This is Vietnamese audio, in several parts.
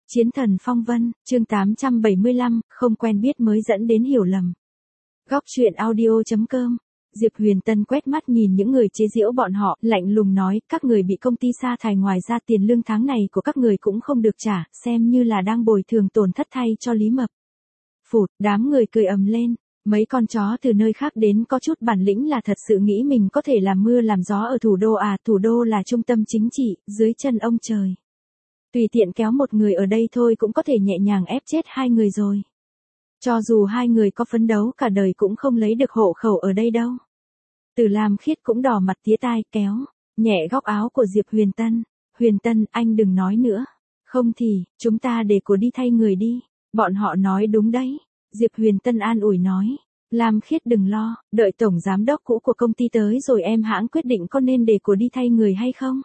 Chiến thần phong vân, chương 875, không quen biết mới dẫn đến hiểu lầm. Góc truyện audio.com. Diệp Huyền Tân quét mắt nhìn những người chế giễu bọn họ, lạnh lùng nói, các người bị công ty sa thải, ngoài ra tiền lương tháng này của các người cũng không được trả, xem như là đang bồi thường tổn thất thay cho Lý Mập. Phụt, đám người cười ầm lên, mấy con chó từ nơi khác đến có chút bản lĩnh là thật sự nghĩ mình có thể làm mưa làm gió ở thủ đô à, thủ đô là trung tâm chính trị, dưới chân ông trời. Tùy tiện kéo một người ở đây thôi cũng có thể nhẹ nhàng ép chết hai người rồi. Cho dù hai người có phấn đấu cả đời cũng không lấy được hộ khẩu ở đây đâu. Từ Lam Khiết cũng đỏ mặt tía tai, kéo nhẹ góc áo của Diệp Huyền Tân. Huyền Tân, anh đừng nói nữa. Không thì, chúng ta để cô đi thay người đi. Bọn họ nói đúng đấy. Diệp Huyền Tân an ủi nói. Lam Khiết đừng lo, đợi tổng giám đốc cũ của công ty tới rồi em hãng quyết định có nên để cô đi thay người hay không.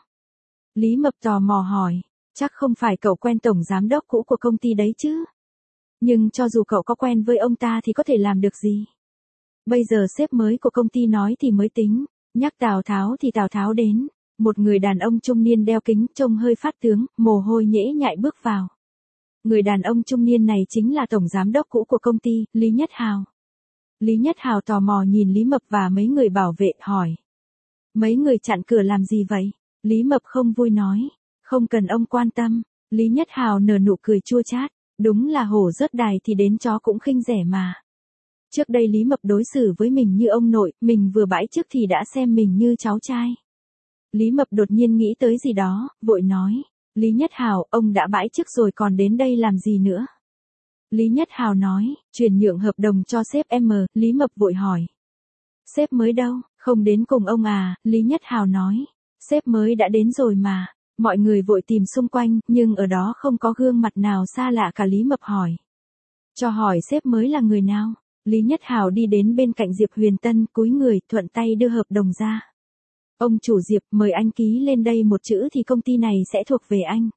Lý Mập tò mò hỏi. Chắc không phải cậu quen tổng giám đốc cũ của công ty đấy chứ. Nhưng cho dù cậu có quen với ông ta thì có thể làm được gì. Bây giờ sếp mới của công ty nói thì mới tính. Nhắc Tào Tháo thì Tào Tháo đến. Một người đàn ông trung niên đeo kính trông hơi phát tướng, mồ hôi nhễ nhại bước vào. Người đàn ông trung niên này chính là tổng giám đốc cũ của công ty, Lý Nhất Hào. Lý Nhất Hào tò mò nhìn Lý Mập và mấy người bảo vệ, hỏi. Mấy người chặn cửa làm gì vậy? Lý Mập không vui nói. Không cần ông quan tâm. Lý Nhất Hào nở nụ cười chua chát. Đúng là hổ rớt đài thì đến chó cũng khinh rẻ mà. Trước đây Lý Mập đối xử với mình như ông nội, mình vừa bãi chức thì đã xem mình như cháu trai. Lý Mập đột nhiên nghĩ tới gì đó, vội nói. Lý Nhất Hào, ông đã bãi chức rồi còn đến đây làm gì nữa? Lý Nhất Hào nói, chuyển nhượng hợp đồng cho sếp M, Lý Mập vội hỏi. Sếp mới đâu, không đến cùng ông à, Lý Nhất Hào nói. Sếp mới đã đến rồi mà. Mọi người vội tìm xung quanh, nhưng ở đó không có gương mặt nào xa lạ cả. Lý Mập hỏi. Cho hỏi sếp mới là người nào? Lý Nhất Hào đi đến bên cạnh Diệp Huyền Tân, cúi người, thuận tay đưa hợp đồng ra. Ông chủ Diệp, mời anh ký lên đây một chữ thì công ty này sẽ thuộc về anh.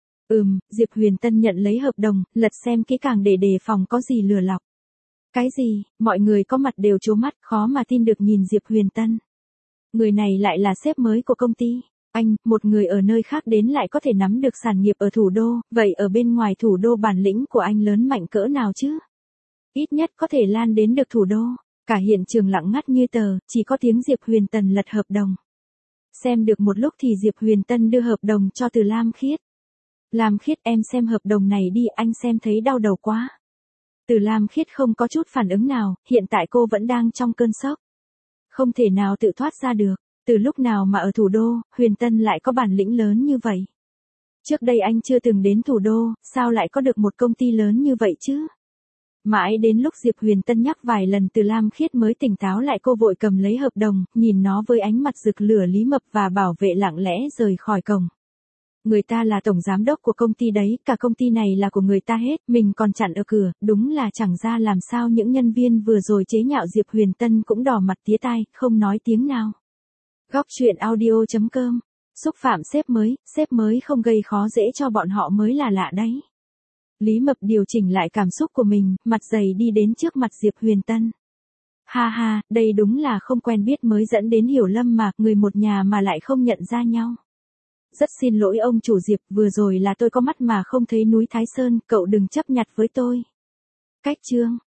Diệp Huyền Tân nhận lấy hợp đồng, lật xem kỹ càng để đề phòng có gì lừa lọc. Cái gì? Mọi người có mặt đều trố mắt, khó mà tin được nhìn Diệp Huyền Tân. Người này lại là sếp mới của công ty. Anh, một người ở nơi khác đến lại có thể nắm được sản nghiệp ở thủ đô, vậy ở bên ngoài thủ đô bản lĩnh của anh lớn mạnh cỡ nào chứ? Ít nhất có thể lan đến được thủ đô. Cả hiện trường lặng ngắt như tờ, chỉ có tiếng Diệp Huyền Tân lật hợp đồng. Xem được một lúc thì Diệp Huyền Tân đưa hợp đồng cho Từ Lam Khiết. Lam Khiết, em xem hợp đồng này đi, anh xem thấy đau đầu quá. Từ Lam Khiết không có chút phản ứng nào, hiện tại cô vẫn đang trong cơn sốc. Không thể nào tự thoát ra được. Từ lúc nào mà ở thủ đô, Huyền Tân lại có bản lĩnh lớn như vậy? Trước đây anh chưa từng đến thủ đô, sao lại có được một công ty lớn như vậy chứ? Mãi đến lúc Diệp Huyền Tân nhắc vài lần Từ Lam Khiết mới tỉnh táo lại, cô vội cầm lấy hợp đồng, nhìn nó với ánh mặt rực lửa. Lý Mập và bảo vệ lặng lẽ rời khỏi cổng. Người ta là tổng giám đốc của công ty đấy, cả công ty này là của người ta hết, mình còn chặn ở cửa, đúng là chẳng ra làm sao. Những nhân viên vừa rồi chế nhạo Diệp Huyền Tân cũng đỏ mặt tía tai, không nói tiếng nào. Góc truyện audio.com. Xúc phạm sếp mới không gây khó dễ cho bọn họ mới là lạ đấy. Lý Mập điều chỉnh lại cảm xúc của mình, mặt dày đi đến trước mặt Diệp Huyền Tân. Ha ha, đây đúng là không quen biết mới dẫn đến hiểu lầm mà, người một nhà mà lại không nhận ra nhau. Rất xin lỗi ông chủ Diệp, vừa rồi là tôi có mắt mà không thấy núi Thái Sơn, cậu đừng chấp nhặt với tôi. Cách chương.